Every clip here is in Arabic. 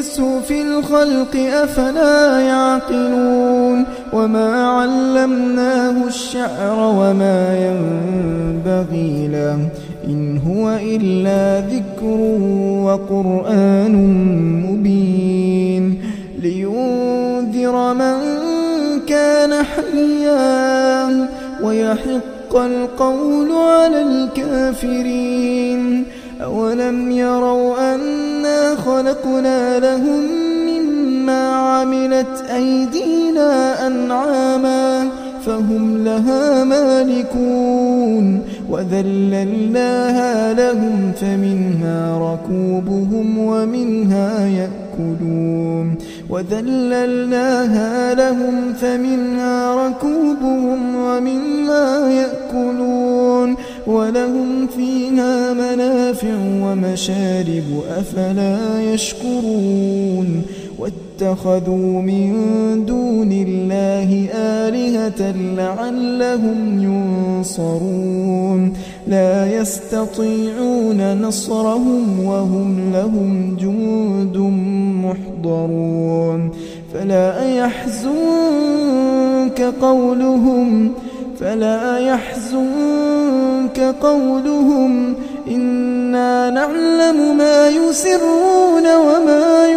والإنس في الخلق أفلا يعقلون وما علمناه الشعر وما ينبغي له إن هو إلا ذكر وقرآن مبين لينذر من كان حيا ويحق القول على الكافرين أولم يروا أنا خلقنا لهم مما عملت أيدينا أنعاما فهم لها مالكون وذللناها لهم فمنها ركوبهم ومنها يأكلون ولهم فيها منافع ومشارب أفلا يشكرون واتخذوا من دون الله آلهة لعلهم ينصرون لا يستطيعون نصرهم وهم لهم جند محضرون فلا يحزنك قولهم إنا نعلم ما يسرون وما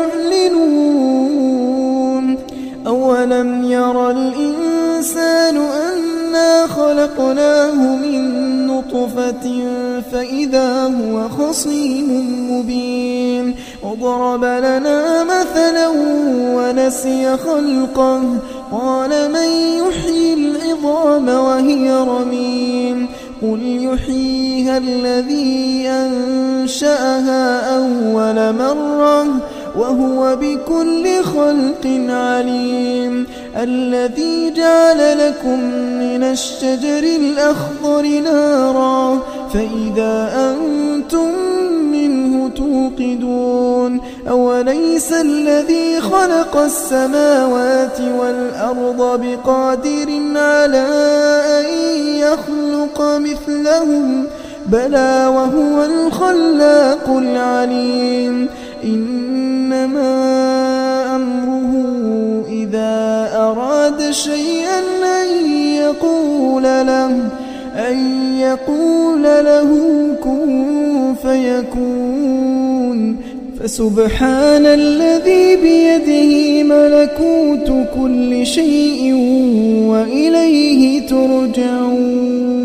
يعلنون أولم ير الإنسان أنا خلقناه من نطفة فإذا هو خصيم مبين وضرب لنا مثلا ونسي خلقه قال من يحيي العظام وهي رميم قل يحييها الذي أنشأها أول مرة وهو بكل خلق عليم الذي جعل لكم من الشجر الأخضر نارا فإذا أنتم منه توقدون أوليس الذي خلق السماوات والأرض بقادر على أن يخلق مثلهم بلى وهو الخلاق العليم إنما أمره إذا أراد شيئا أن يقول له كن فيكون فسبحان الذي بيده ملكوت كل شيء وإليه ترجعون.